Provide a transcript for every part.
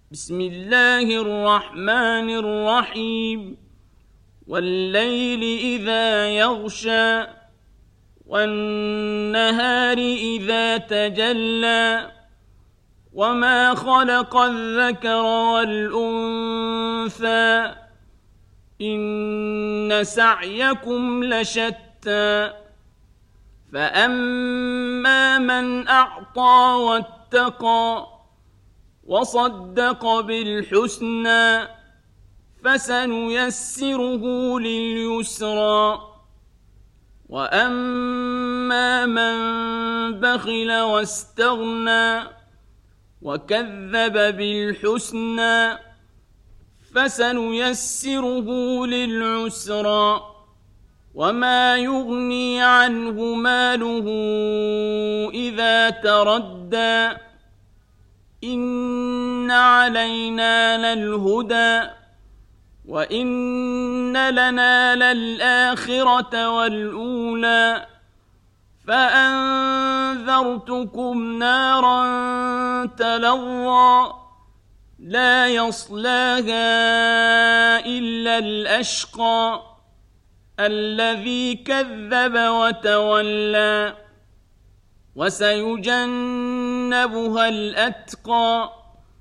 بسم الله الرحمن الرحيم والليل إذا يغشى والنهار إذا تجلى وما خلق الذكر والأنثى إن سعيكم لشتى فأما من أعطى واتقى وصدق بالحسنى فسنيسره لليسرى وأما من بخل واستغنى وكذب بالحسنى فسنيسره للعسرى وما يغني عنه ماله إذا تردى إن علينا للهدى وإن لنا للآخرة والأولى فأنذرتكم نارا تلظى لا يصلاها إلا الأشقى الذي كذب وتولى وسيجنبها الأتقى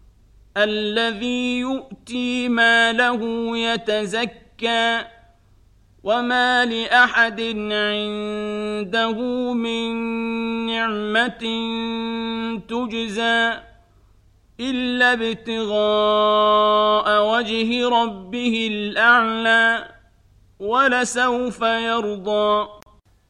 الذي يؤتي ماله يتزكى وما لأحد عنده من نعمة تجزى إلا ابتغاء وجه ربه الأعلى ولسوف يرضى